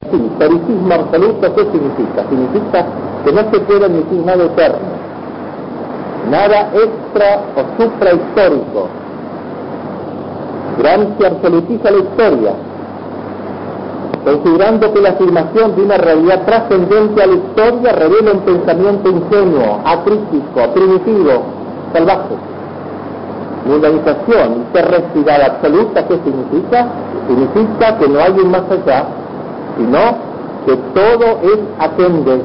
Sí, historicismo absoluto, ¿qué significa? Significa que no se puede admitir nada eterno, nada extra o suprahistórico. Gramsci absolutiza la historia, considerando que la afirmación de una realidad trascendente a la historia revela un pensamiento ingenuo, acrítico, primitivo, salvaje. Mundanización y terrestridad absoluta, ¿qué significa? Significa que no hay un más allá, sino que todo es atender,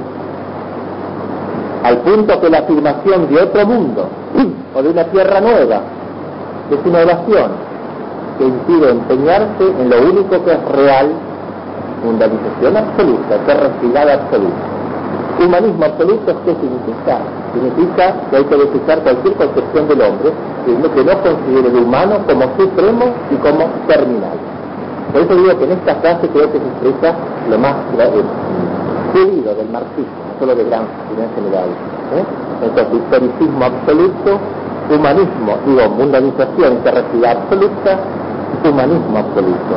al punto que la afirmación de otro mundo o de una tierra nueva es una oración que impide empeñarse en lo único que es real. Mundanización absoluta, terrestridad absoluta. Humanismo absoluto, ¿qué significa? Significa que hay que desechar cualquier concepción del hombre que no considere el humano como supremo y como terminal. Por eso digo que en esta frase creo que se expresa lo más querido del marxismo, no solo de Gramsci, sino en general. Entonces, historicismo absoluto, humanismo, mundanización y terrestridad absoluta, humanismo absoluto.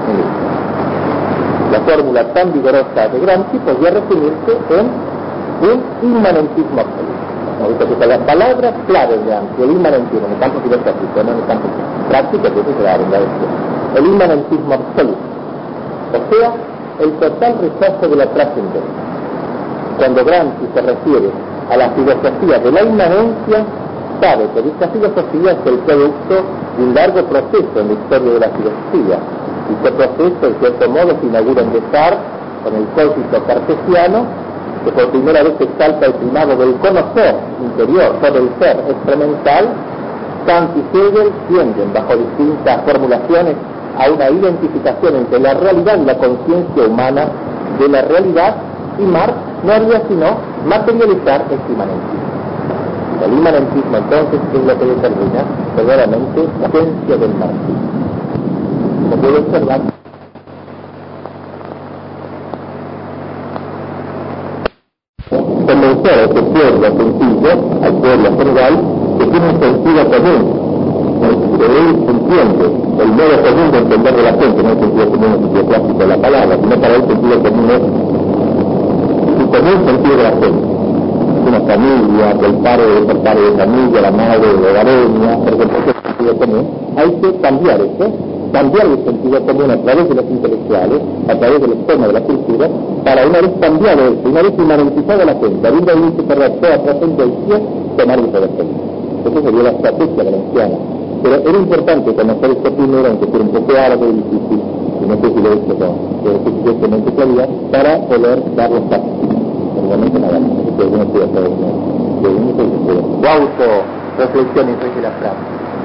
La fórmula tan vigorosa de Gramsci podría resumirse en un inmanentismo absoluto. La palabra clave de Gramsci, el inmanentismo, en el campo filosófico, no en el campo práctico, que eso se da en la lección. El inmanentismo absoluto, o sea, el total rechazo de la trascendencia. Cuando Gramsci se refiere a la filosofía de la inmanencia, sabe que esta filosofía es el producto de un largo proceso en la historia de la filosofía. Y este proceso, en cierto modo, se inaugura en Descartes con el código cartesiano, que por primera vez exalta el primado del conocer interior sobre el ser experimental. Kant y Hegel tienden, bajo distintas formulaciones, a una identificación entre la realidad y la conciencia humana de la realidad, y Marx no haría sino materializar este inmanentismo. El inmanentismo, entonces, es lo que determina verdaderamente la esencia del marxismo. Como puede observar, convencer a este pueblo sencillo, al pueblo general, que tiene un sentido común, que él entiende el modo común de entender de la gente, no el sentido común, el sentido clásico de la palabra, sino para él el sentido común es su común sentido de la gente. Una familia, el padre de familia, la madre de hogareña, por ejemplo, ese sentido común, hay que cambiar eso, cambiar el sentido común a través de los intelectuales, a través del esquema de la cultura, para una vez cambiado eso, una vez inmanentizado a la gente, habiendo superado toda trascendencia, tomar el poder político. Esa sería la estrategia gramsciana. Pero era importante conocer esto primero, aunque sea un poco largo y difícil, y no sé si lo he hecho con suficientemente claridad, para poder dar los pasos. Normalmente nada más, porque uno estudia todo el mundo. Tu auto-reflexión en de la frase.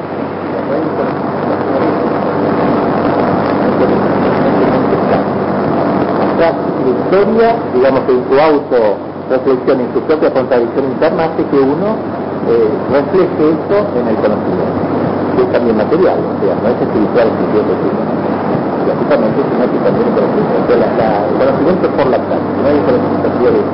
La historia, digamos que en tu auto-reflexión, en tu propia contradicción interna, hace que uno refleje eso en el conocimiento, que es también material, o sea, no es espiritual el sentido que tiene, lógicamente, sino que también el conocimiento. El conocimiento es por la práctica, no hay conocimiento de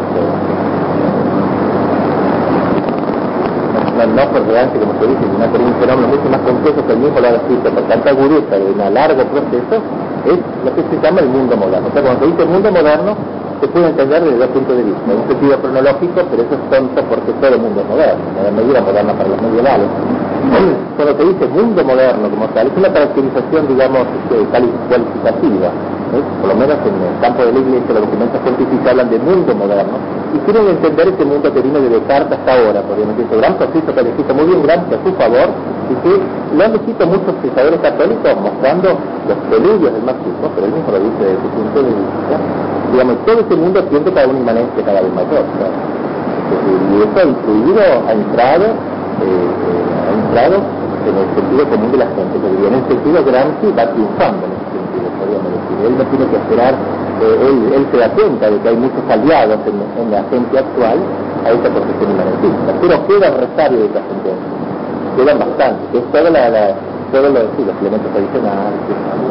no por delante, como se dice, sino por un fenómeno mucho más complejo que el mismo lo ha descrito por tanta agudeza de un largo proceso, es lo que se llama el mundo moderno. O sea, cuando se dice el mundo moderno, se puede entender desde dos puntos de vista. En un sentido cronológico, pero eso es tonto porque todo el mundo es moderno, no hay medida moderna para los medievales. Cuando se dice mundo moderno como tal, es una caracterización, digamos, cualitativa. Por lo menos en el campo de la Iglesia, los documentos científicos hablan de mundo moderno y quieren entender ese mundo que vino de Descartes hasta ahora, porque ese gran proceso que descrito muy bien Gramsci a su favor y que lo han descrito muchos pensadores católicos mostrando los preludios del marxismo, pero él mismo lo dice desde su punto de vista. Digamos, todo ese mundo tiende para una inmanencia cada vez mayor, ¿no? Y eso ha influido, ha entrado en el sentido común de la gente, porque en el sentido Gramsci va triunfando en ese sentido, podríamos decir. Él no tiene que esperar, él se da cuenta de que hay muchos aliados en la gente actual a esta profesión inmanentista, pero queda el rosario de trascendencia, quedan bastante, que es todo los elementos tradicionales.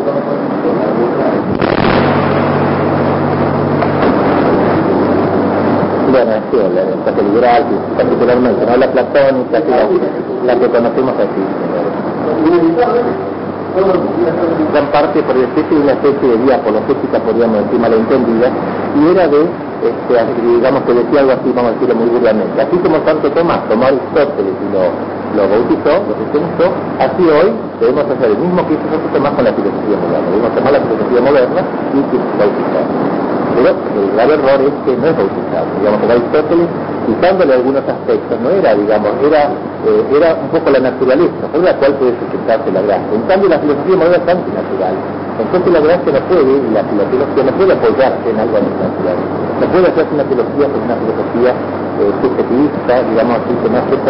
Bueno, sí, la catedral, particularmente, ¿no? La platónica, la que conocemos aquí. gran parte por decirse de una especie de vía apologética, podríamos decir, malentendida, y era de, digamos que decía algo así, vamos a decirlo muy burlamente. Así como Santo Tomás tomó a Aristóteles y lo bautizó, lo cristianizó, así hoy debemos hacer el mismo que hizo Santo Tomás con la filosofía moderna. Debemos tomar la filosofía moderna y bautizarla. Pero el grave error es que no es bautizado. Digamos que Aristóteles, quitándole algunos aspectos, no era, digamos, era un poco la naturaleza, por la cual puede sustentarse la gracia. En cambio, la filosofía moderna es antinatural. Entonces la gracia no puede, y la filosofía no puede apoyarse en algo antinatural. No puede hacerse una filosofía con una filosofía subjetivista, digamos así, que no acepta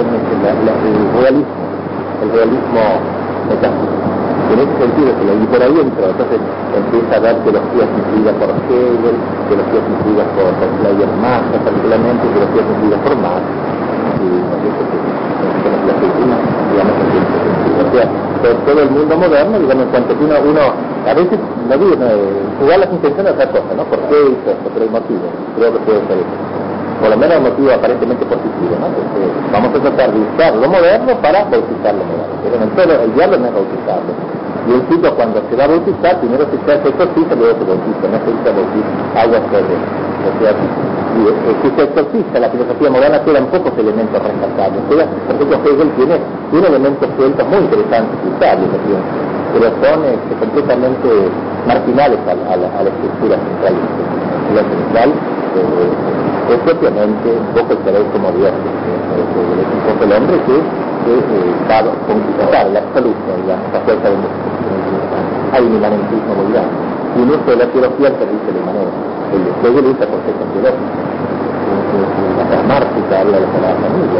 el realismo metáfico. En ese sentido, y por ahí entró, entonces empieza a dar teologías influidas por Hegel, teologías influidas por Schleiermacher Marx, particularmente teologías influidas por Marx, y las últimas, digamos, o sea, todo el mundo moderno, digamos, en cuanto que uno a veces, no digo, jugar las intenciones a otra cosa, ¿no? ¿Por qué hizo esto? Pero hay motivo, creo que puede ser eso. Por lo menos un motivo aparentemente positivo, ¿no? Entonces, vamos a tratar de usar lo moderno para bautizar lo moderno. Pero en todo el diablo no es bautizarlo. Y un chico cuando se va a bautizar, primero se exorciza, luego se bautiza, no se usa agua sobre. O sea, si se exorciza, la filosofía moderna quedan pocos elementos rescatables. Por ejemplo, Hegel tiene elementos sueltos muy interesantes y usables, pero son completamente marginales a la estructura central. La central es propiamente un poco el cerebro como Dios, es un poco el hombre que va a conquistar la absoluta, digamos, a fuerza de hay un inmanentismo muy grande. Y un uso de la teología al servicio de manera. El después usa conceptos teológicos. La pragmática habla de la palabra familia,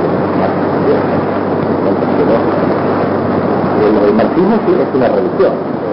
el marxismo sí es una religión.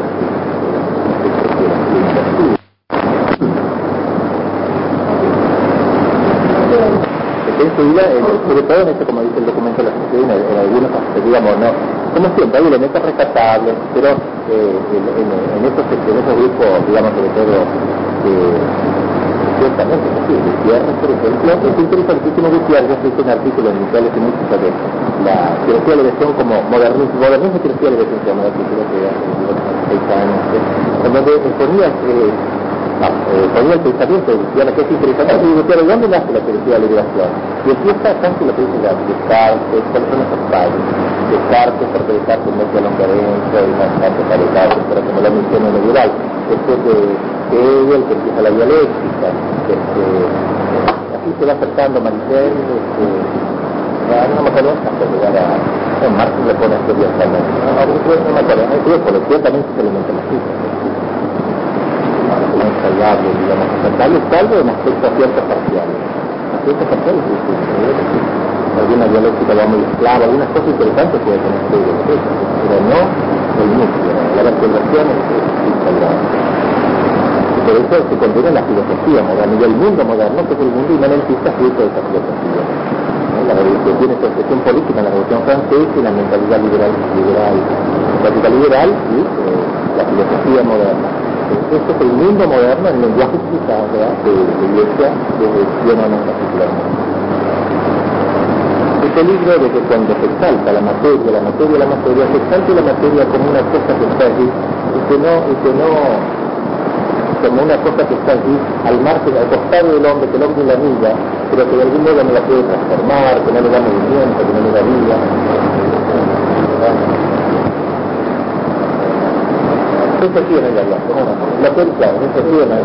Sobre todo en este, como dice el documento de la sociedad, en algunos aspectos, digamos, no, como siempre, hay elementos rescatables, pero en esos grupos, digamos, sobre todo, ciertamente, sí, Gutiérrez, por ejemplo, es interesantísimo Gutiérrez, es un artículo en Mutuales y Música de la filosofía de la elección como modernismo y filosofía de la elección, se llama el artículo que hace unos 6 años, en donde ponía el pensamiento de Gutiérrez, que es interesante, y Gutiérrez, ¿dónde nace la filosofía de la liberación? Y empieza casi lo que dice Descartes, cuáles son esos padres. Descartes, porque Descartes mete a Longarense y más tanto para Descartes, pero como la misión liberal. Después de Hegel, que empieza la dialéctica, así se va acercando Maricel, no me acuerdo hasta llegar a Marx le pone a estudiar también. No me acuerdo, por lo que también se alimenta la cita. Ensayable, digamos, aceptable, salvo en aspectos ciertos parciales. Aspectos parciales, alguna dialéctica va muy esclava, algunas cosas interesantes que tener pero no el núcleo, la vertebración es insalvable. Por eso se contiene la filosofía moderna y el mundo moderno, que es el mundo inmanentista fruto de esa filosofía. La revolución tiene su expresión política en la Revolución Francesa y la mentalidad liberal, práctica liberal y la filosofía moderna. Este es el mundo moderno, el lenguaje utilizado de la Iglesia desde 100 años particularmente. El peligro de que cuando se exalta la materia, se exalte la materia como una cosa que está allí y que no como una cosa que está allí al margen, al costado del hombre, que el hombre la mira, pero que de algún modo no la puede transformar, que no le da movimiento, que no le da vida. Eso tiene que hablar, la película, eso tiene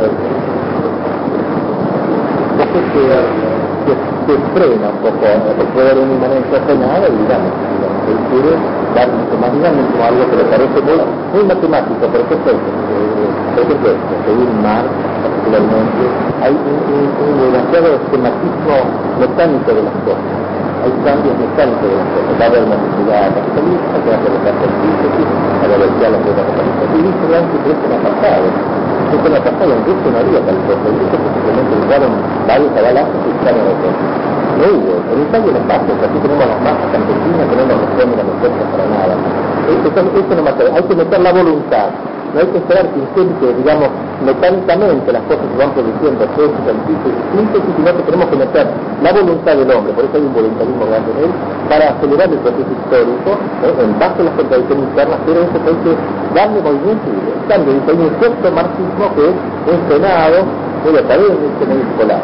que frena un poco, puede haber una inmanencia frenada y digamos, que quiere dar mucho más dinámico a algo que le parece muy matemático, pero ¿qué es eso? Por ejemplo, según Marx, particularmente, hay un demasiado esquematismo mecánico de las cosas. Hay cambios mecánicos de las cosas. Va a haber una sociedad capitalista que va a colocar por síntesis, a la velocidad de la sociedad capitalista. Y dice que esto no ha pasado. Esto no ha pasado, en Rusia no había tal cosa. En Rusia simplemente usaron varios abalazos y usaron otros. No hubo. En Italia no pasa. Aquí tenemos las masas campesinas que no nos responden a nosotros para nada. Esto no mata. Hay que meter la voluntad. no hay que esperar que intente, digamos, mecánicamente las cosas se van produciendo, procesos, anticitos y síntesis, sino que tenemos que meter la voluntad del hombre, por eso hay un voluntarismo grande en él, para acelerar el proceso histórico, en base a las contradicciones internas, pero eso hay que darle movimiento y en cambio hay un cierto marxismo que es entrenado, muy académico, muy escolar.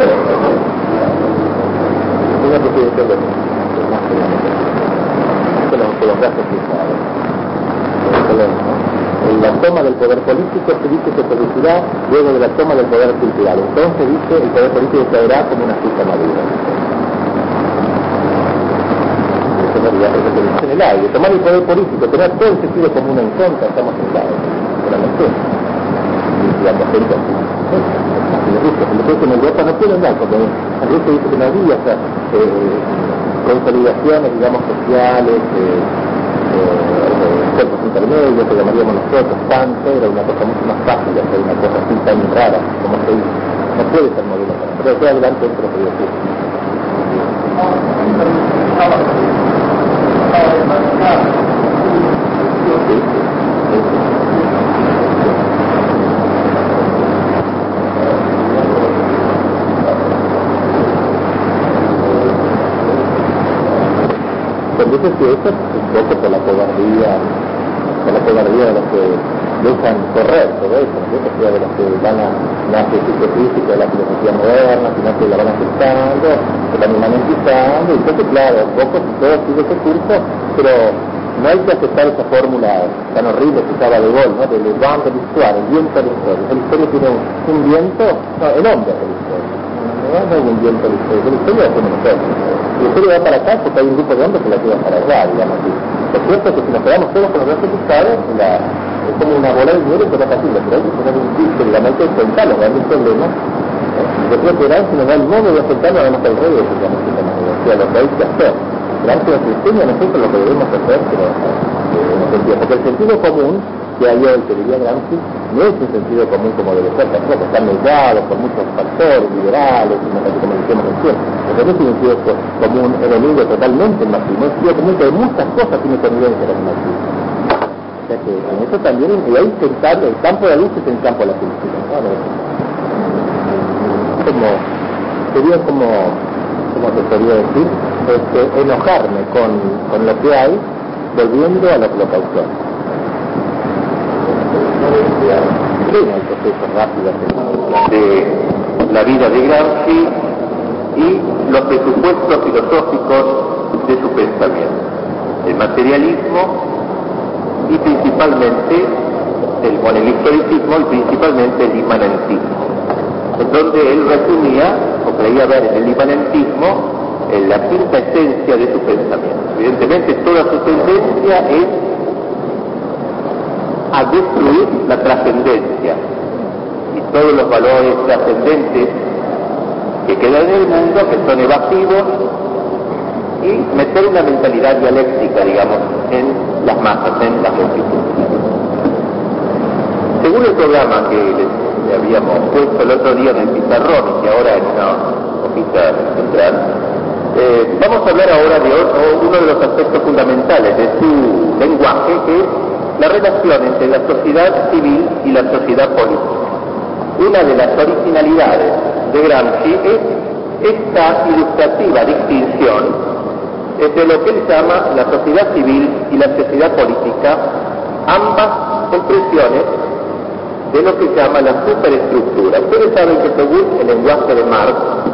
Una que tiene que ver con los gastos fiscales. La toma del poder político se dice que se producirá luego de la toma del poder cultural. Entonces dice el poder político caerá como una fruta madura. Eso no diría porque se en el aire. Tomar el poder político, tener todo el sentido común en contra, estamos en el aire. Solamente. Y la gente así. En Europa no pueden dar, porque en Rusia dice que no había consolidaciones, digamos, sociales, cuerpos intermedios, que llamaríamos nosotros, tanto, era una cosa mucho más fácil de hacer una cosa así tan rara como se dice. No puede ser modelo, pero de adelante esto lo que yo decir. Entonces que eso es un poco por la cobardía de los que dejan correr todo eso, ¿no? De los que van a la física de la filosofía moderna, sino que la van aceptando, se van humanizando, y entonces claro, un poco todo sigue ese curso, pero no hay que aceptar esa fórmula tan horrible que estaba de Gaulle, ¿no? Del vent de l'histoire, el viento de la historia. El historia tiene un viento, no, el hombre es el historia. No hay un viento de la historia es como nosotros. Y la historia va para acá porque hay un grupo de hombres que la lleva para allá, digamos así. Por cierto que si nos quedamos todos con los brazos cruzados, es como una bola de nieve que no es pero hay que poner un disco y la mente de enfrentarlo, no hay un problema. Yo creo que Gramsci nos da el modo de enfrentarlo, además al revés, digamos, o sea, lo que hay que hacer. Gramsci nos enseña a nosotros lo que debemos hacer, pero porque el sentido común que hay hoy, que diría Gramsci, no es un sentido común como debe ser, tampoco está negado por muchos factores liberales, como decíamos recién. Pero no es un sentido común enemigo totalmente el marxismo, es un sentido común que de muchas cosas tiene convivencia con el marxismo. O sea que en eso también, y ahí el campo de la luz es el campo de la felicidad, ¿no? Sería como se podría decir, enojarme con lo que hay, volviendo a lo que lo causó. De la vida de Gramsci y los presupuestos filosóficos de su pensamiento, el materialismo y principalmente el historicismo y principalmente el inmanentismo, en donde él resumía o creía ver en el inmanentismo la quinta esencia de su pensamiento. Evidentemente toda su tendencia es a destruir la trascendencia y todos los valores trascendentes que quedan en el mundo, que son evasivos, y meter una mentalidad dialéctica, digamos, en las masas, en las multitudes. Según el programa que le habíamos puesto el otro día en el pizarrón y que ahora en una hojita central, vamos a hablar ahora de uno de los aspectos fundamentales de su lenguaje, que es la relación entre la sociedad civil y la sociedad política. Una de las originalidades de Gramsci es esta ilustrativa distinción entre lo que él llama la sociedad civil y la sociedad política, ambas expresiones de lo que llama la superestructura. Ustedes saben que según el lenguaje de Marx,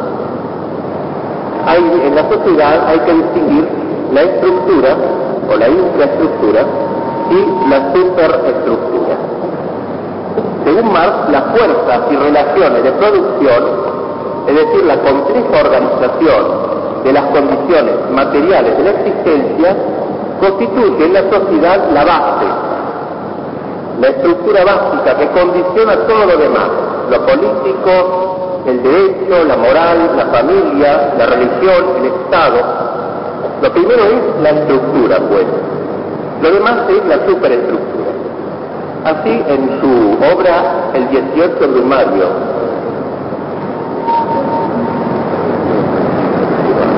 en la sociedad hay que distinguir la estructura o la infraestructura y la superestructura. Según Marx, las fuerzas y relaciones de producción, es decir, la compleja organización de las condiciones materiales de la existencia, constituye en la sociedad la base, la estructura básica que condiciona todo lo demás, lo político, el derecho, la moral, la familia, la religión, el Estado. Lo primero es la estructura, pues. Lo demás es la superestructura. Así, en su obra El 18 Brumario,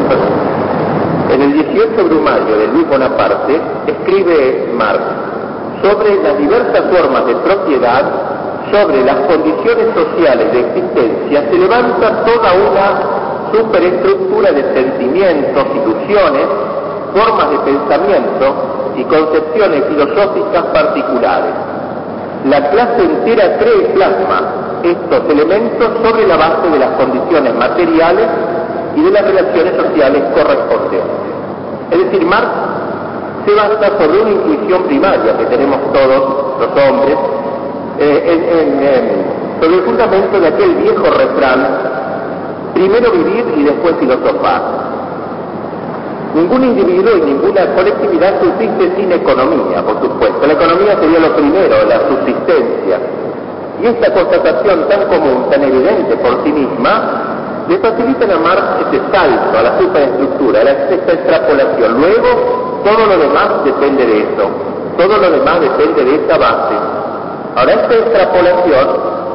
en el 18 Brumario de Luis Bonaparte, escribe Marx: sobre las diversas formas de propiedad, sobre las condiciones sociales de existencia, se levanta toda una superestructura de sentimientos, ilusiones, formas de pensamiento y concepciones filosóficas particulares. La clase entera cree y plasma estos elementos sobre la base de las condiciones materiales y de las relaciones sociales correspondientes. Es decir, Marx se basa sobre una intuición primaria que tenemos todos los hombres, sobre el fundamento de aquel viejo refrán: primero vivir y después filosofar. Ningún individuo y ninguna colectividad subsiste sin economía, por supuesto. La economía sería lo primero, la subsistencia. Y esta constatación tan común, tan evidente por sí misma, le facilitan a Marx este salto a la superestructura, a esta extrapolación. Luego, todo lo demás depende de eso, todo lo demás depende de esta base. Ahora, esta extrapolación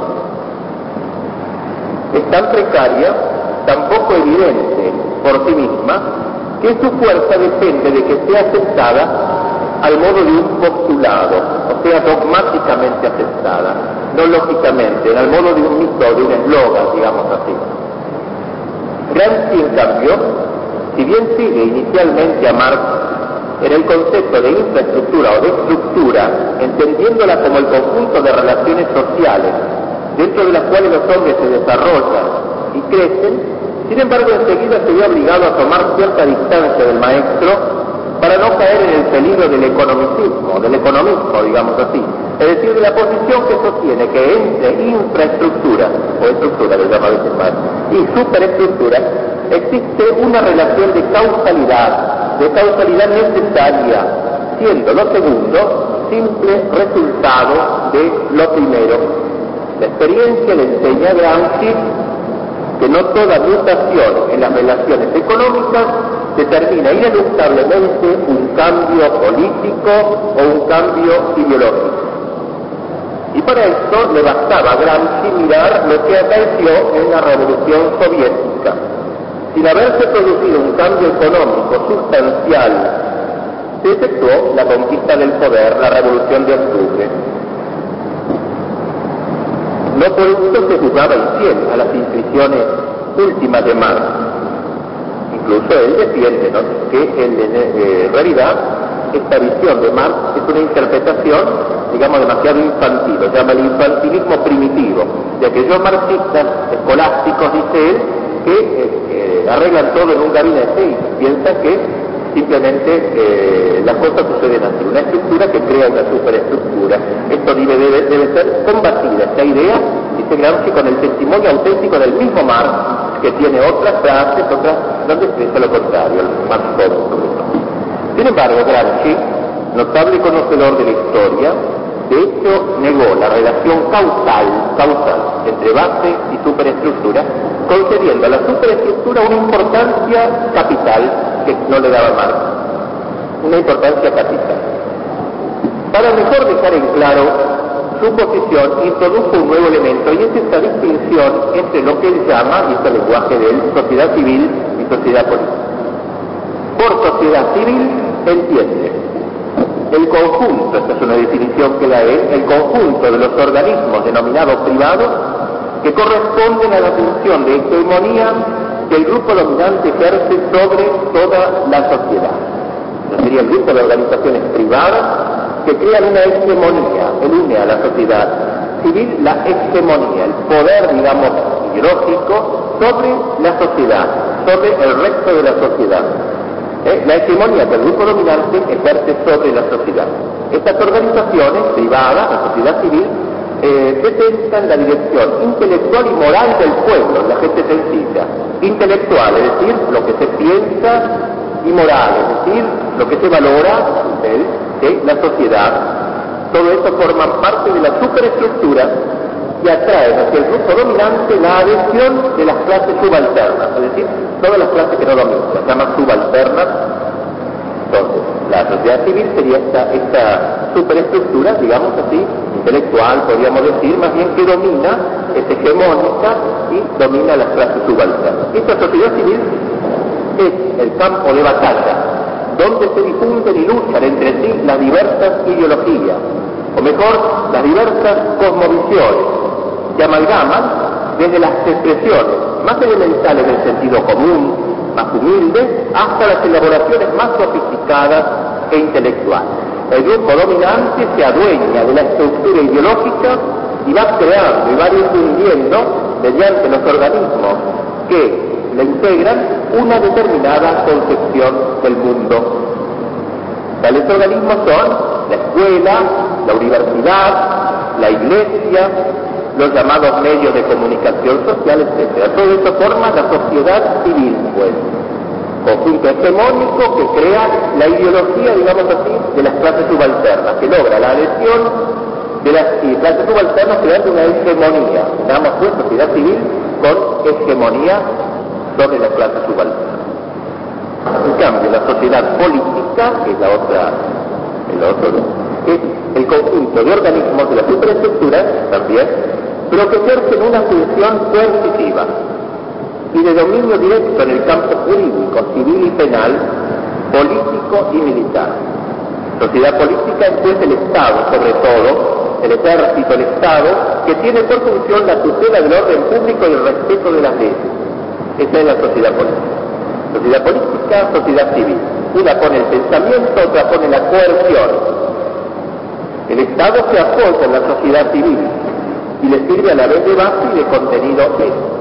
es tan precaria, tan poco evidente por sí misma, que su fuerza depende de que sea aceptada al modo de un postulado, o sea, dogmáticamente aceptada, no lógicamente, al modo de un mito, de un eslogan, digamos así. Gramsci, en cambio, si bien sigue inicialmente a Marx en el concepto de infraestructura o de estructura, entendiéndola como el conjunto de relaciones sociales dentro de las cuales los hombres se desarrollan y crecen, sin embargo enseguida se ve obligado a tomar cierta distancia del maestro para no caer en el peligro del economicismo, digamos así, es decir, de la posición que sostiene que entre infraestructura, o estructura, le llama a veces Marx, y superestructura, existe una relación de causalidad necesaria, siendo lo segundo simple resultado de lo primero. La experiencia le enseña a Gramsci que no toda mutación en las relaciones económicas determina ineluctablemente un cambio político o un cambio ideológico. Y para esto le bastaba a Gramsci mirar lo que acaeció en la Revolución Soviética. Sin haberse producido un cambio económico sustancial, se efectuó la conquista del poder, la Revolución de Octubre. No por esto se juzgaba infiel a las intuiciones últimas de Marx. Incluso él defiende, ¿no?, que en realidad esta visión de Marx es una interpretación, digamos, demasiado infantil, lo llama el infantilismo primitivo, de aquellos marxistas escolásticos, dice él, que arreglan todo en un gabinete y piensan que simplemente las cosas suceden así, una estructura que crea una superestructura. Esto debe ser combatida, esta idea, dice Gramsci, con el testimonio auténtico del mismo Marx, que tiene otras frases, donde expresa lo contrario, el Marx joven. Sin embargo, Gramsci, notable conocedor de la historia, de hecho negó la relación causal entre base y superestructura, concediendo a la superestructura una importancia capital que no le daba Marx, una importancia capital. Para mejor dejar en claro su posición, introdujo un nuevo elemento, y es esta distinción entre lo que él llama, y este lenguaje de él, sociedad civil y sociedad política. Por sociedad civil entiende el conjunto, esta es una definición que da él, el conjunto de los organismos denominados privados que corresponden a la función de hegemonía que el grupo dominante ejerce sobre toda la sociedad. Este sería el grupo de organizaciones privadas que crean una hegemonía, el une a la sociedad civil, la hegemonía, el poder, digamos, ideológico sobre la sociedad, sobre el resto de la sociedad. La hegemonía que el grupo dominante ejerce sobre la sociedad. Estas organizaciones privadas, la sociedad civil, presentan la dirección intelectual y moral del pueblo, la gente sencilla. Intelectual, es decir, lo que se piensa, y moral, es decir, lo que se valora de la sociedad. Todo esto forma parte de la superestructura y atrae hacia el grupo dominante la adhesión de las clases subalternas, es decir, todas las clases que no dominan, las llaman subalternas. Entonces, la sociedad civil sería esta superestructura, digamos así, intelectual, podríamos decir, más bien que domina, es hegemónica y domina las clases subalternas. Esta sociedad civil es el campo de batalla donde se difunden y luchan entre sí las diversas ideologías, o mejor, las diversas cosmovisiones, que amalgaman desde las expresiones más elementales del sentido común, más humildes, hasta las elaboraciones más sofisticadas e intelectuales. El grupo dominante se adueña de la estructura ideológica y va creando y va difundiendo, mediante los organismos que le integran, una determinada concepción del mundo. Tales organismos son la escuela, la universidad, la iglesia, los llamados medios de comunicación social, etc. Todo esto forma la sociedad civil, pues, conjunto hegemónico que crea la ideología, digamos así, de las clases subalternas, que logra la adhesión de las clases subalternas creando una hegemonía. Damos pues sociedad civil con hegemonía sobre las clases subalternas. En cambio, la sociedad política, que es el otro, es el conjunto de organismos de la superestructura también, pero que ejercen una función coercitiva y de dominio directo en el campo jurídico, civil y penal, político y militar. Sociedad política es pues el Estado, sobre todo, el ejército, el Estado, que tiene por función la tutela del orden público y el respeto de las leyes. Esa es la sociedad política. Sociedad política, sociedad civil. Una pone el pensamiento, otra pone la coerción. El Estado se apoya en la sociedad civil y le sirve a la vez de base y de contenido ético.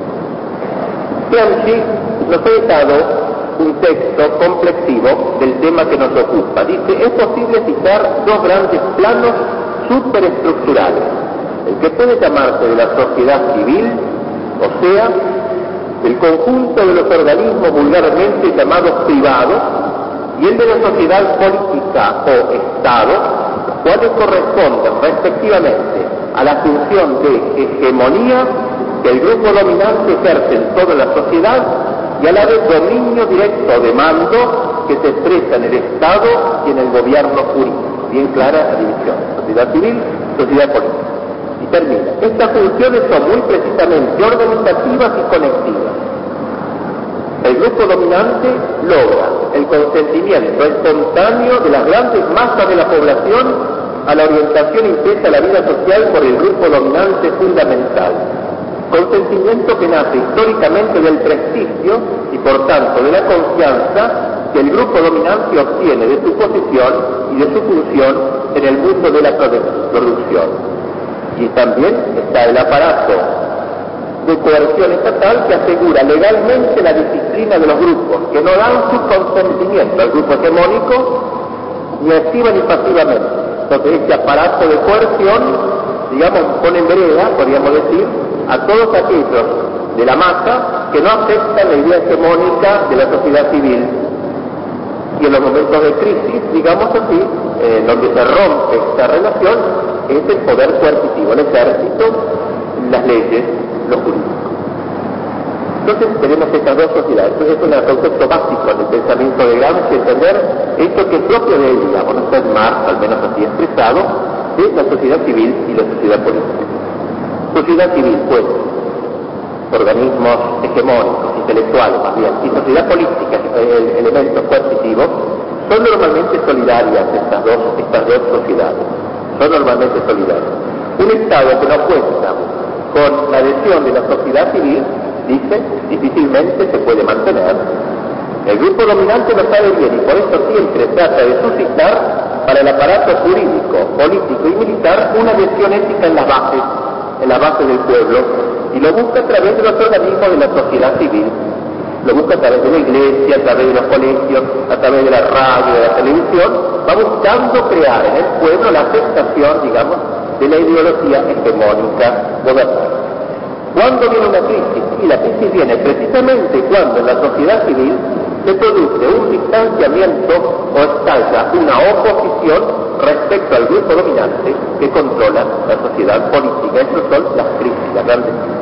Gramsci nos ha dado un texto complexivo del tema que nos ocupa. Dice, es posible citar dos grandes planos superestructurales, el que puede llamarse de la sociedad civil, o sea, el conjunto de los organismos vulgarmente llamados privados, y el de la sociedad política o Estado, los cuales corresponden respectivamente a la función de hegemonía que el grupo dominante ejerce en toda la sociedad y a la vez dominio directo de mando que se expresa en el Estado y en el gobierno jurídico. Bien clara la división, sociedad civil, sociedad política. Y termina. Estas funciones son muy precisamente organizativas y conectivas. El grupo dominante logra el consentimiento espontáneo de las grandes masas de la población a la orientación impresa a la vida social por el grupo dominante fundamental. Consentimiento que nace históricamente del prestigio y por tanto de la confianza que el grupo dominante obtiene de su posición y de su función en el mundo de la producción. Y también está el aparato de coerción estatal que asegura legalmente la disciplina de los grupos, que no dan su consentimiento al grupo hegemónico, ni activa ni pasivamente. Entonces este aparato de coerción, digamos, pone en vereda, podríamos decir, a todos aquellos de la masa que no aceptan la idea hegemónica de la sociedad civil. Y en los momentos de crisis, digamos así, donde se rompe esta relación, es el poder coercitivo, el ejército, las leyes, los jurídicos. Entonces tenemos estas dos sociedades. Entonces es un concepto básico en el pensamiento de Gramsci, entender esto que es propio de él, digamos, no es Marx, al menos así expresado, de la sociedad civil y la sociedad política. Sociedad civil, pues, organismos hegemónicos, intelectuales más bien, y sociedad política, elementos coercitivos, son normalmente solidarias estas dos sociedades, son normalmente solidarias. Un Estado que no cuenta con la adhesión de la sociedad civil, dice, difícilmente se puede mantener. El grupo dominante lo sabe bien y por eso siempre trata de suscitar para el aparato jurídico, político y militar una adhesión ética en la base del pueblo, y lo busca a través de los organismos de la sociedad civil, lo busca a través de la iglesia, a través de los colegios, a través de la radio, de la televisión, va buscando crear en el pueblo la aceptación, digamos, de la ideología hegemónica gobernante. ¿Cuándo viene una crisis? Y la crisis viene precisamente cuando en la sociedad civil se produce un distanciamiento o estalla una oposición respecto al grupo dominante que controla la sociedad política. Estas son las crisis, las grandes crisis.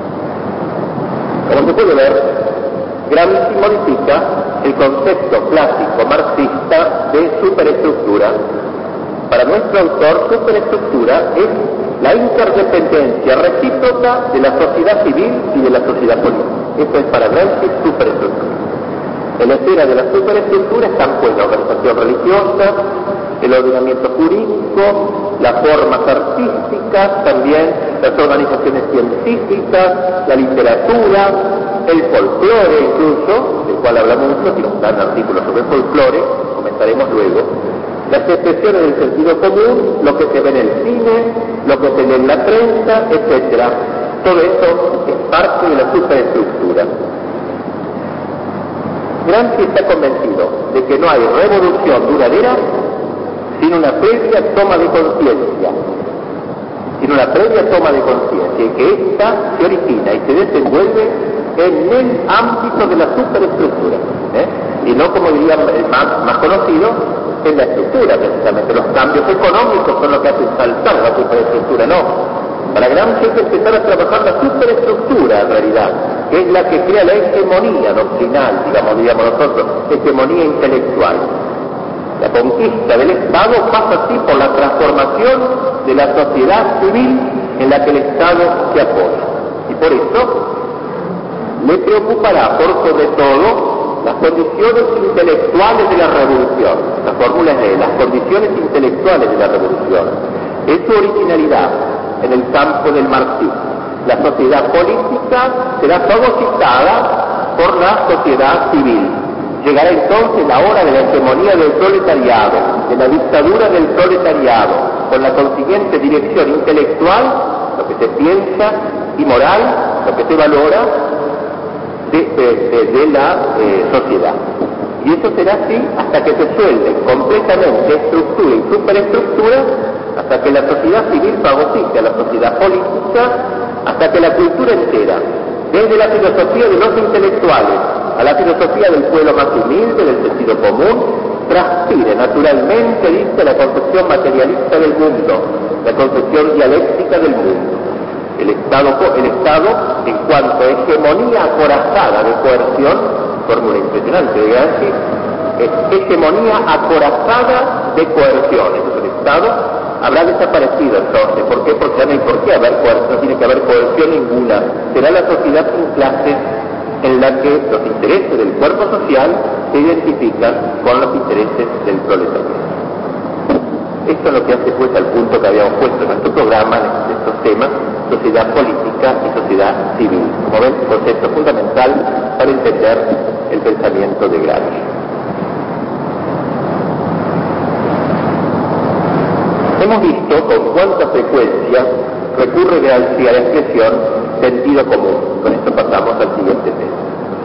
Como se puede ver, Gramsci modifica el concepto clásico marxista de superestructura. Para nuestro autor, superestructura es la interdependencia recíproca de la sociedad civil y de la sociedad política. Esto es para Gramsci superestructura. En la esfera de la superestructura están pues la organización religiosa, el ordenamiento jurídico, las formas artísticas, también las organizaciones científicas, la literatura, el folclore incluso, del cual hablamos mucho, tiene un gran artículo sobre el folclore, comentaremos luego, las expresiones del sentido común, lo que se ve en el cine, lo que se lee en la prensa, etc. Todo eso es parte de la superestructura. Gramsci está convencido de que no hay revolución duradera sin una previa toma de conciencia, y que ésta se origina y se desenvuelve en el ámbito de la superestructura, y no, como diría el más conocido, en la estructura, precisamente. Los cambios económicos son los que hacen saltar la superestructura, no. Para Gramsci hay que empezar a trabajar la superestructura, en realidad, que es la que crea la hegemonía doctrinal, digamos nosotros, hegemonía intelectual. La conquista del Estado pasa así por la transformación de la sociedad civil en la que el Estado se apoya. Y por eso le preocupará por sobre todo las condiciones intelectuales de la revolución. La fórmula es de las condiciones intelectuales de la revolución. Es su originalidad en el campo del marxismo. La sociedad política será fagocitada por la sociedad civil. Llegará entonces la hora de la hegemonía del proletariado, de la dictadura del proletariado, con la consiguiente dirección intelectual, lo que se piensa, y moral, lo que se valora, de la sociedad. Y eso será así hasta que se suelden completamente estructura y superestructura, hasta que la sociedad civil fagocite a la sociedad política, hasta que la cultura entera, desde la filosofía de los intelectuales a la filosofía del pueblo más humilde, del sentido común, transpire naturalmente, dice, la concepción materialista del mundo, la concepción dialéctica del mundo. El Estado, en cuanto a hegemonía acorazada de coerción, fórmula impresionante de Gramsci, es hegemonía acorazada de coerción. Entonces el Estado habrá desaparecido entonces. ¿Por qué? Porque ya no hay por qué haber coerción, no tiene que haber coerción ninguna. Será la sociedad sin clases en la que los intereses del cuerpo social se identifican con los intereses del proletariado. Esto es lo que hace pues al punto que habíamos puesto en nuestro programa, en estos temas, sociedad política y sociedad civil. Como ven, un concepto fundamental para entender el pensamiento de Gramsci. Hemos visto con cuánta frecuencia recurre Gramsci a la expresión sentido común. Con esto pasamos al siguiente tema.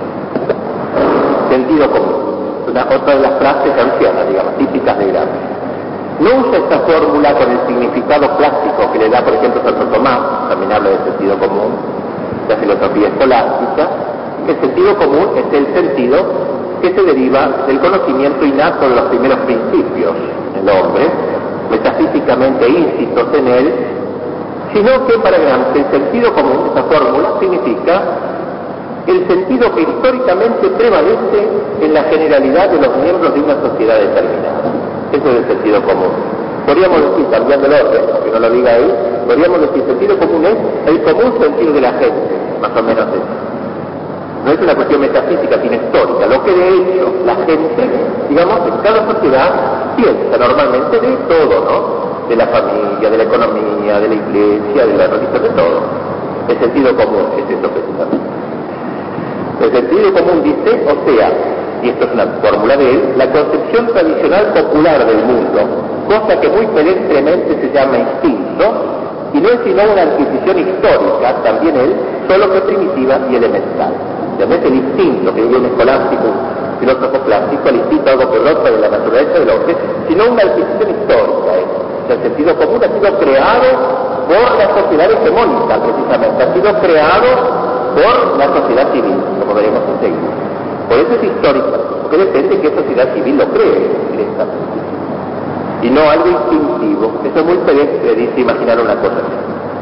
Sentido común. Otra de las frases gramscianas, digamos, típicas de Gramsci. No usa esta fórmula con el significado clásico que le da, por ejemplo, Santo Tomás, también habla de sentido común, la filosofía escolástica. El sentido común es el sentido que se deriva del conocimiento innato de los primeros principios del hombre, metafísicamente íncitos en él, sino que para Gramsci el sentido común, esta fórmula, significa el sentido que históricamente prevalece en la generalidad de los miembros de una sociedad determinada. Eso es el sentido común. Podríamos decir, cambiando el orden, aunque no lo diga él, podríamos decir sentido común es el común sentido de la gente, más o menos eso. No es una cuestión metafísica, sino histórica. Lo que de hecho la gente, digamos, en cada sociedad piensa normalmente de todo, ¿no? De la familia, de la economía, de la iglesia, de la religión, de todo. El sentido común es eso precisamente. El sentido común dice, o sea, y esto es una fórmula de él, la concepción tradicional popular del mundo, cosa que muy pedestremente se llama instinto, y no es sino una adquisición histórica, también él, solo que primitiva y elemental. No es el instinto que diría un escolástico, un filósofo clásico, el instinto algo que brota de la naturaleza del hombre, sino una adquisición histórica. El sentido común ha sido creado por la sociedad hegemónica, precisamente, ha sido creado por la sociedad civil, como veremos enseguida. Por eso es histórico, porque depende de qué sociedad civil lo cree directamente. Y no algo instintivo. Eso es muy pedestre, dice, imaginar una cosa así.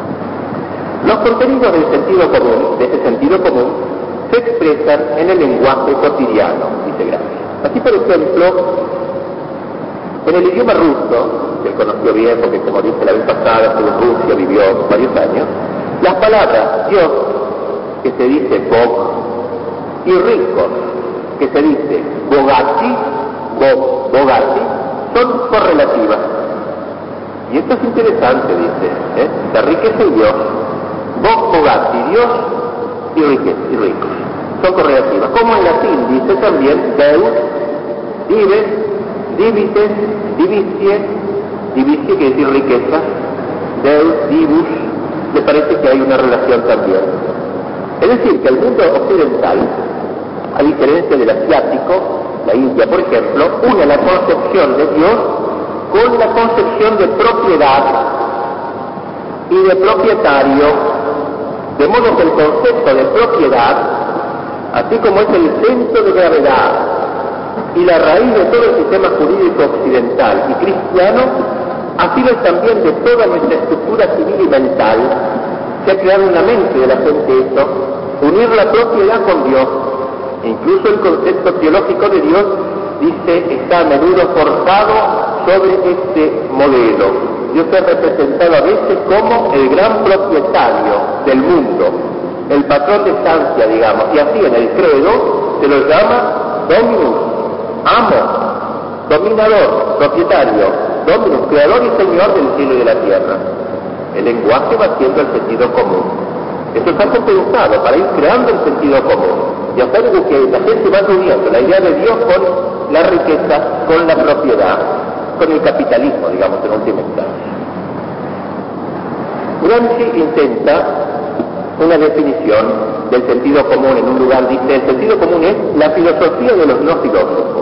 Los contenidos del sentido común, de ese sentido común, se expresan en el lenguaje cotidiano, dice Gramsci. Así, por ejemplo, en el idioma ruso, que él conoció bien, porque como dije la vez pasada, estuvo en Rusia, vivió varios años, las palabras Dios, que se dice Bog, y ricos, que se dice Bogatti, son correlativas. Y esto es interesante, dice, la riqueza y Dios, Bogatti, Dios y ricos, son correlativas. Como en latín dice también Deus, dives, divites, divisie quiere decir riqueza, Deus, divus, me parece que hay una relación también. Es decir, que el mundo occidental, a diferencia del asiático, la India por ejemplo, une la concepción de Dios con la concepción de propiedad y de propietario, de modo que el concepto de propiedad, así como es el centro de gravedad y la raíz de todo el sistema jurídico occidental y cristiano, así lo es también de toda nuestra estructura civil y mental, se ha creado en la mente de la gente eso, unir la propiedad con Dios. Incluso el concepto teológico de Dios, dice, está a menudo forzado sobre este modelo. Dios es representado a veces como el gran propietario del mundo, el patrón de estancia, digamos, y así en el credo se lo llama Dominus, amo, dominador, propietario, Dominus, creador y señor del cielo y de la tierra. El lenguaje va siendo el sentido común. Esto está compensado para ir creando el sentido común y hacer que la gente va uniendo la idea de Dios con la riqueza, con la propiedad, con el capitalismo, digamos, en última instancia. Gramsci intenta una definición del sentido común en un lugar, dice, el sentido común es la filosofía de los no filósofos.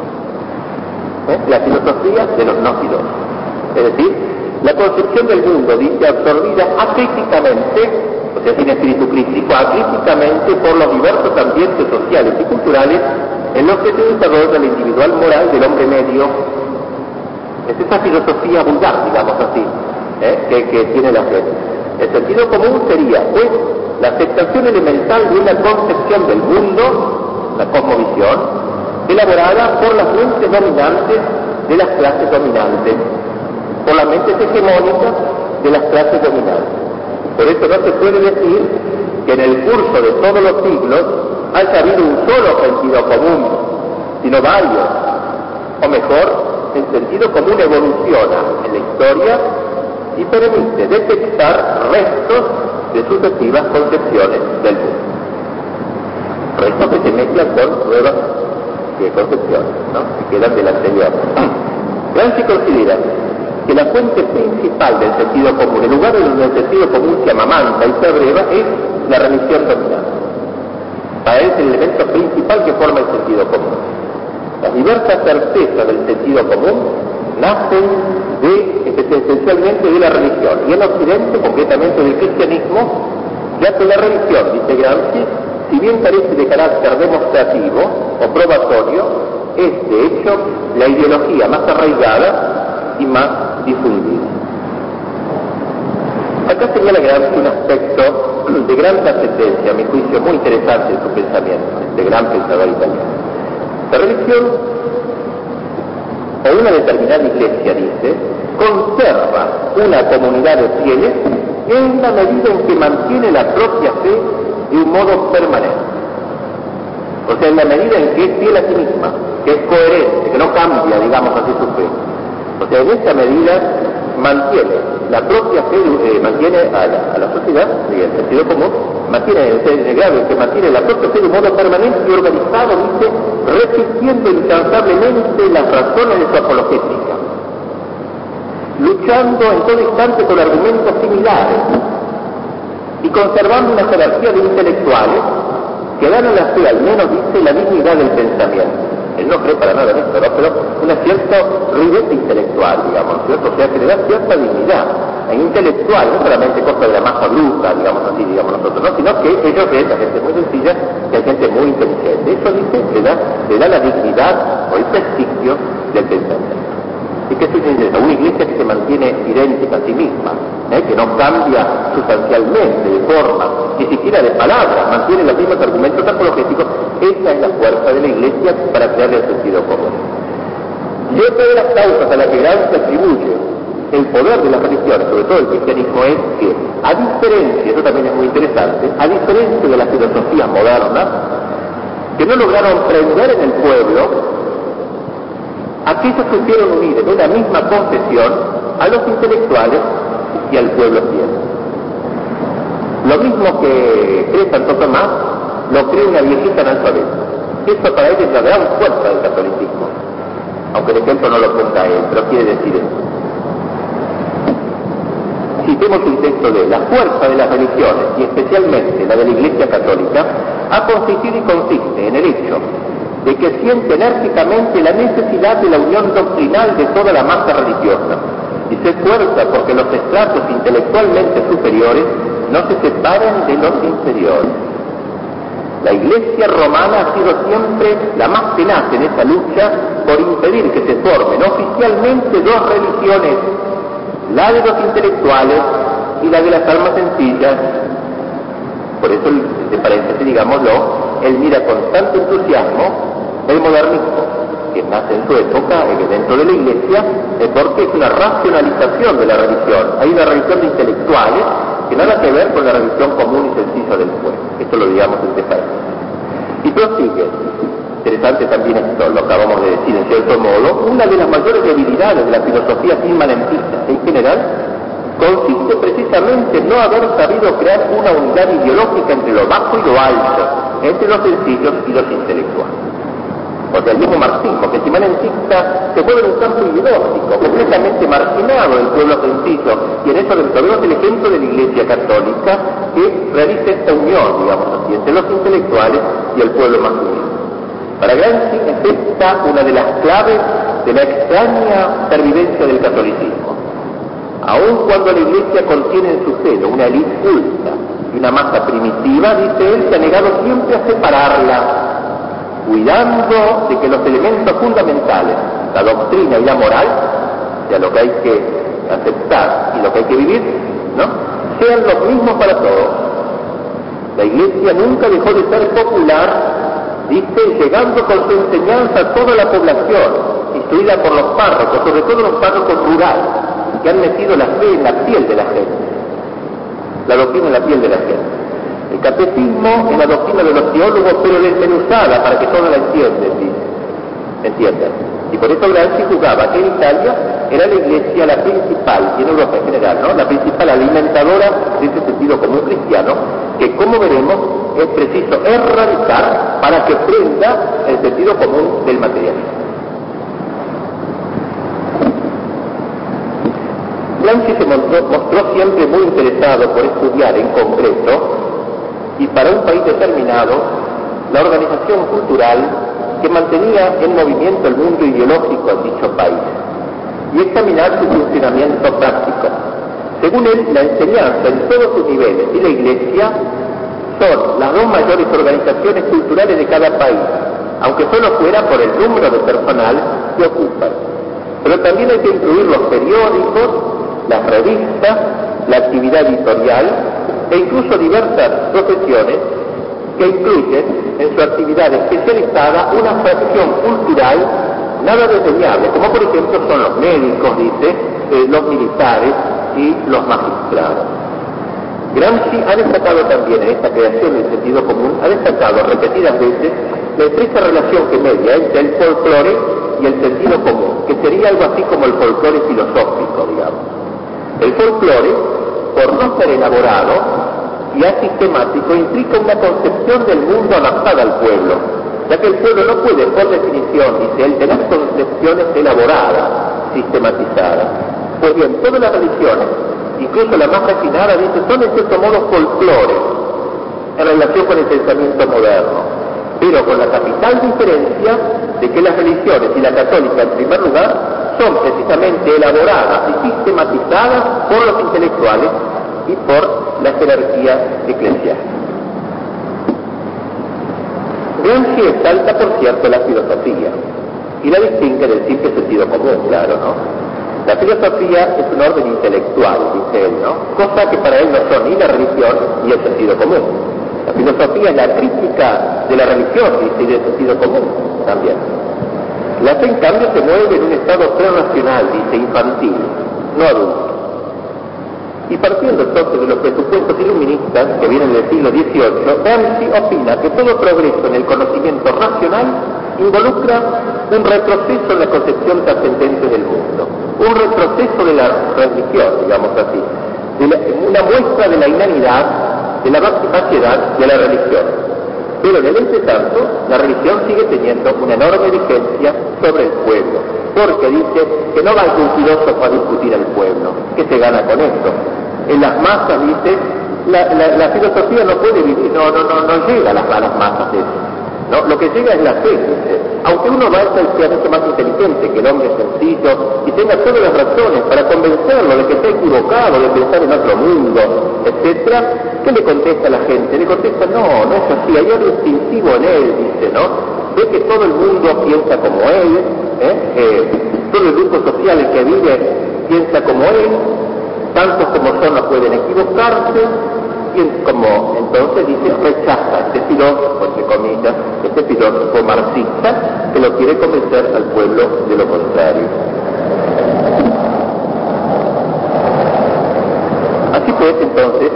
La filosofía de los no filósofos. Es decir, la concepción del mundo, dice, absorbida acríticamente, o sea, sin espíritu crítico, acríticamente por los diversos ambientes sociales y culturales en los que se desarrolla la individual moral del hombre medio. Es esa filosofía vulgar, digamos así, que tiene la fe. El sentido común sería, pues, la aceptación elemental de una concepción del mundo, la cosmovisión, elaborada por las mentes dominantes de las clases dominantes, por las mentes hegemónicas de las clases dominantes. Por eso no se puede decir que en el curso de todos los siglos haya habido un solo sentido común, sino varios. O mejor, el sentido común evoluciona en la historia y permite detectar restos de sucesivas concepciones del mundo. Restos que se mezclan con nuevas concepciones, ¿no?, que quedan del anterior. Gramsci considera que la fuente principal del sentido común, el lugar donde el sentido común se amamanta y se abreva, es la religión dominante. Para él es el elemento principal que forma el sentido común. Las diversas certezas del sentido común nacen esencialmente de la religión, y en Occidente, concretamente del cristianismo, ya que la religión, dice Gramsci, si bien parece de carácter demostrativo o probatorio, es de hecho la ideología más arraigada y más difundida. Acá señala Gramsci un aspecto de gran trascendencia, a mi juicio muy interesante en su pensamiento, de gran pensador italiano. La religión, o una determinada iglesia, dice, conserva una comunidad de fieles en la medida en que mantiene la propia fe de un modo permanente. O sea, en la medida en que es fiel a sí misma, que es coherente, que no cambia, digamos así, su fe. O sea, en esa medida mantiene la propia fe, mantiene a la sociedad, en el sentido común, mantiene el grado en que mantiene la propia fe de un modo permanente y organizado, dice, resistiendo incansablemente las razones de su apologética, luchando en todo instante con argumentos similares y conservando una jerarquía de intelectuales que dan a la fe, al menos dice, la dignidad del pensamiento. Él no cree para nada en esto, ¿no?, pero una cierta rudeza intelectual, digamos, ¿cierto? O sea, que le da cierta dignidad intelectual, no solamente cosa de la masa bruta, digamos así, digamos nosotros, ¿no?, sino que ellos ven a gente muy sencilla y a gente muy inteligente. Eso, dice, le da la dignidad o el prestigio del pensamiento. ¿Y qué significa? Una iglesia que se mantiene idéntica a sí misma, que no cambia sustancialmente de forma, ni siquiera de palabras, mantiene los mismos argumentos apologéticos. Esa es la fuerza de la iglesia para crearle el sentido común. Y otra de las causas a las que Gramsci atribuye el poder de las religiones, sobre todo el cristianismo, es que, a diferencia, eso también es muy interesante, a diferencia de las filosofías modernas, que no lograron prender en el pueblo, aquellos supieron unir en una misma confesión a los intelectuales y al pueblo fiel. Lo mismo que cree Santo Tomás, lo cree una viejita analfabeta. Esto para él es la gran fuerza del catolicismo, aunque el ejemplo no lo ponga él, pero quiere decir eso. Citemos un texto de la fuerza de las religiones, y especialmente la de la Iglesia Católica, ha consistido y consiste en el hecho de que siente enérgicamente la necesidad de la unión doctrinal de toda la masa religiosa, y se esfuerza porque los estratos intelectualmente superiores no se separen de los inferiores. La Iglesia romana ha sido siempre la más tenaz en esa lucha por impedir que se formen oficialmente dos religiones, la de los intelectuales y la de las almas sencillas. Por eso, de paréntesis, digámoslo, él mira con tanto entusiasmo el modernismo, que nace en su época dentro de la Iglesia, porque es una racionalización de la religión. Hay una religión de intelectuales que nada que ver con la religión común y sencilla del pueblo. Esto lo digamos entre paréntesis. Y prosigue. Interesante también esto, lo acabamos de decir en cierto modo. Una de las mayores debilidades de la filosofía inmanentista en general consiste precisamente en no haber sabido crear una unidad ideológica entre lo bajo y lo alto, entre los sencillos y los intelectuales. Porque el mismo marxismo, que es inmanentista, se mueve en un campo ideológico, completamente marginado del pueblo sencillo, y en eso vemos el ejemplo de la Iglesia Católica, que realiza esta unión, digamos así, entre los intelectuales y el pueblo más unido. Para Gramsci es esta una de las claves de la extraña pervivencia del catolicismo. Aun cuando la Iglesia contiene en su seno una élite culta y una masa primitiva, dice él, se ha negado siempre a separarla, cuidando de que los elementos fundamentales, la doctrina y la moral, o sea, lo que hay que aceptar y lo que hay que vivir, ¿no?, sean los mismos para todos. La Iglesia nunca dejó de ser popular, dice, llegando con su enseñanza a toda la población, instruida por los párrocos, sobre todo los párrocos rurales, que han metido la fe en la piel de la gente, la doctrina en la piel de la gente. El catecismo en la doctrina de los teólogos, pero desmenuzada para que todos la entiendan. Y por eso Gramsci jugaba que en Italia era la Iglesia la principal, y en Europa en general, ¿no?, la principal alimentadora de ese sentido común cristiano, que, como veremos, es preciso erradicar para que prenda el sentido común del materialismo. Gramsci se mostró siempre muy interesado por estudiar en concreto, y para un país determinado, la organización cultural que mantenía en movimiento el mundo ideológico en dicho país, y examinar su funcionamiento práctico. Según él, la enseñanza en todos sus niveles y la Iglesia son las dos mayores organizaciones culturales de cada país, aunque solo fuera por el número de personal que ocupan. Pero también hay que incluir los periódicos, las revistas, la actividad editorial e incluso diversas profesiones que incluyen en su actividad especializada una fracción cultural nada desdeñable, como por ejemplo son los médicos, dice, los militares y los magistrados. Gramsci ha destacado también en esta creación del sentido común, ha destacado repetidas veces la estrecha relación que media entre el folclore y el sentido común, que sería algo así como el folclore filosófico, digamos. El folclore, por no ser elaborado y asistemático, implica una concepción del mundo adaptada al pueblo, ya que el pueblo no puede, por definición, dice él, tener concepciones elaboradas, sistematizadas. Pues bien, todas las religiones, incluso la más refinada, dice, son en cierto modo folclore en relación con el pensamiento moderno, pero con la capital diferencia de que las religiones, y la católica en primer lugar, son precisamente elaboradas y sistematizadas por los intelectuales y por la jerarquía eclesiástica. Gramsci exalta, por cierto, la filosofía y la distingue del simple sentido común, claro, ¿no? La filosofía es un orden intelectual, dice él, ¿no?, cosa que para él no son ni la religión ni el sentido común. La filosofía es la crítica de la religión, dice, y del sentido común también. La fe, en cambio, se mueve en un estado prerracional, dice, infantil, no adulto. Y partiendo entonces de los presupuestos iluministas que vienen del siglo XVIII, Gramsci opina que todo progreso en el conocimiento racional involucra un retroceso en la concepción trascendente del mundo, un retroceso de la religión, digamos así, una muestra de la inanidad, de la vaciedad de la religión. Pero en el entretanto, la religión sigue teniendo una enorme vigencia sobre el pueblo, porque dice que no va un filósofo a discutir al pueblo, que se gana con esto. En las masas, dice, la filosofía no puede vivir, no llega a las masas de eso. No, lo que llega es la fe, dice. Aunque uno sea mucho más inteligente que el hombre sencillo y tenga todas las razones para convencerlo de que está equivocado, de pensar en otro mundo, etcétera, ¿qué le contesta a la gente? Le contesta, no es así, hay algo instintivo en él, dice, ¿no? Ve que todo el mundo piensa como él, todo el grupo social en que vive piensa como él, tantos como son no pueden equivocarse, y como entonces dice, rechaza este filósofo, entre comillas, este filósofo marxista que lo quiere convencer al pueblo de lo contrario. Así pues, entonces,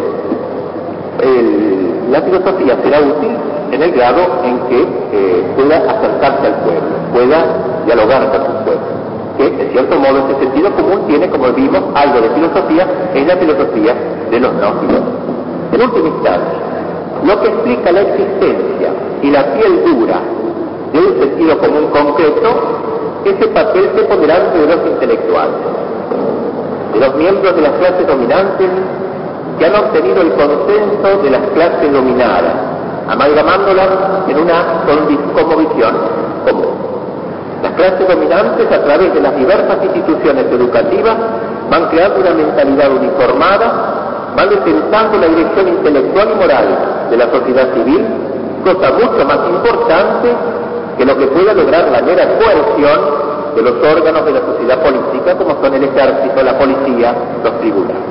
la filosofía será útil en el grado en que pueda acercarse al pueblo, pueda dialogar con el pueblo, que de cierto modo en este sentido común tiene, como vimos, algo de filosofía, es la filosofía de los no filósofos. En última instancia, lo que explica la existencia y la piel dura de un sentido común concreto es el papel preponderante de los intelectuales, de los miembros de las clases dominantes que han obtenido el consenso de las clases dominadas, amalgamándolas en una cosmovisión común. Las clases dominantes, a través de las diversas instituciones educativas, van creando una mentalidad uniformada, van detentando la dirección intelectual y moral de la sociedad civil, cosa mucho más importante que lo que pueda lograr la mera coerción de los órganos de la sociedad política, como son el ejército, la policía, los tribunales.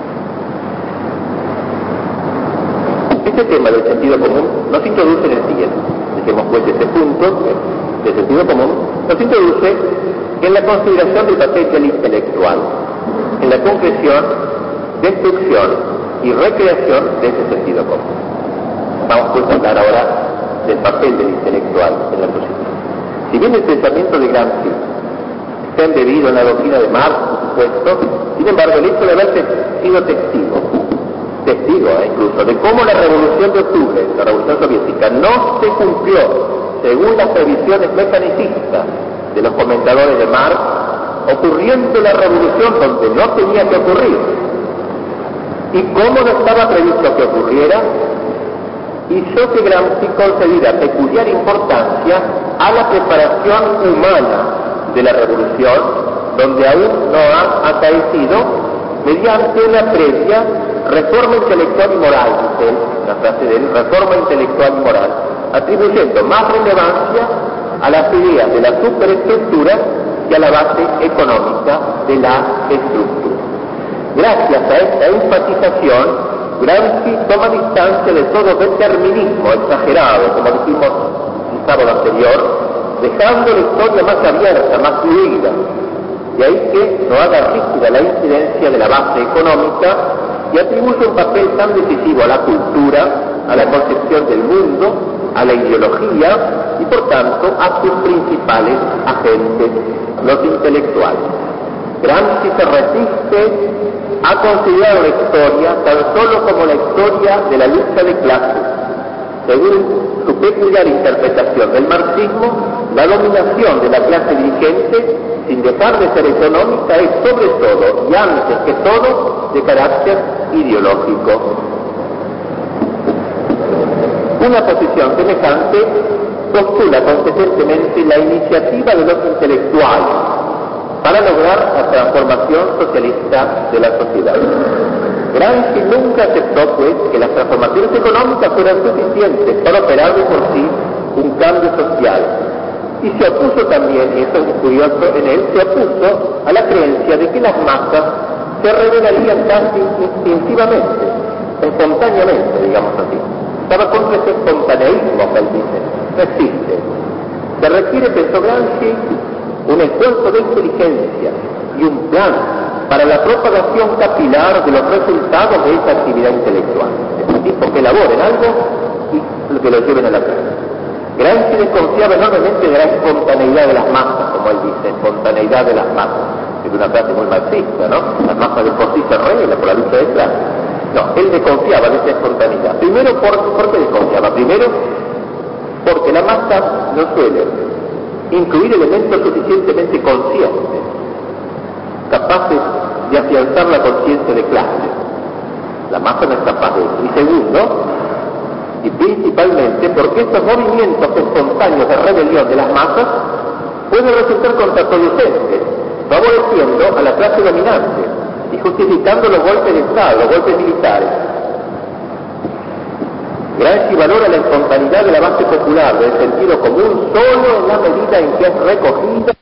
Este tema del sentido común nos introduce en el siguiente. Dejemos pues este punto del sentido común, nos introduce en la consideración del papel del intelectual, en la concreción, destrucción y recreación de ese sentido común. Vamos pues a hablar ahora del papel del intelectual en la sociedad. Si bien el pensamiento de Gramsci está embebido en la doctrina de Marx, por supuesto, sin embargo el hecho de haber sido testigo incluso, de cómo la revolución de octubre, la revolución soviética, no se cumplió según las previsiones mecanicistas de los comentadores de Marx, ocurriendo la revolución donde no tenía que ocurrir, y cómo no estaba previsto que ocurriera, hizo que Gramsci concediera peculiar importancia a la preparación humana de la revolución, donde aún no ha acaecido, mediante una previa reforma intelectual y moral, dice él, la frase de él, reforma intelectual y moral, atribuyendo más relevancia a las ideas de la superestructura que a la base económica de la estructura. Gracias a esta enfatización, Gramsci toma distancia de todo determinismo exagerado, como dijimos el sábado anterior, dejando la historia más abierta, más fluida. De ahí que no haga rígida la incidencia de la base económica y atribuye un papel tan decisivo a la cultura, a la concepción del mundo, a la ideología y por tanto a sus principales agentes, los intelectuales. Gramsci se resiste a considerar la historia tan solo como la historia de la lucha de clases. Según su peculiar interpretación del marxismo, la dominación de la clase dirigente, sin dejar de ser económica, es sobre todo y antes que todo de carácter ideológico. Una posición semejante postula consecuentemente la iniciativa de los intelectuales para lograr la transformación socialista de la sociedad. Gramsci nunca aceptó, pues, que las transformaciones económicas fueran suficientes para operar de por sí un cambio social. Y se opuso también, y esto es curioso en él, se opuso a la creencia de que las masas se revelarían casi instintivamente, espontáneamente, digamos así. Estaba contra ese espontaneísmo que él dice, no existe. Se requiere, pensó Gramsci, un esfuerzo de inteligencia y un plan para la propagación capilar de los resultados de esa actividad intelectual. Es tipo que elaboren algo y que lo lleven a la práctica. Gramsci desconfiaba enormemente de la espontaneidad de las masas, como él dice, espontaneidad de las masas. Es una frase muy marxista, ¿no? Las masas de por sí se arreglan por la lucha de clases. No, él desconfiaba de esa espontaneidad. Primero, ¿por qué desconfiaba? Primero, porque la masa no suele incluir elementos suficientemente conscientes, capaces de afianzar la conciencia de clase. La masa no es capaz de eso. Y segundo, y principalmente porque estos movimientos espontáneos de rebelión de las masas pueden resultar contraproducentes, favoreciendo a la clase dominante y justificando los golpes de Estado, los golpes militares. Gramsci valora la espontaneidad de la base popular, del sentido común, solo en la medida en que es recogida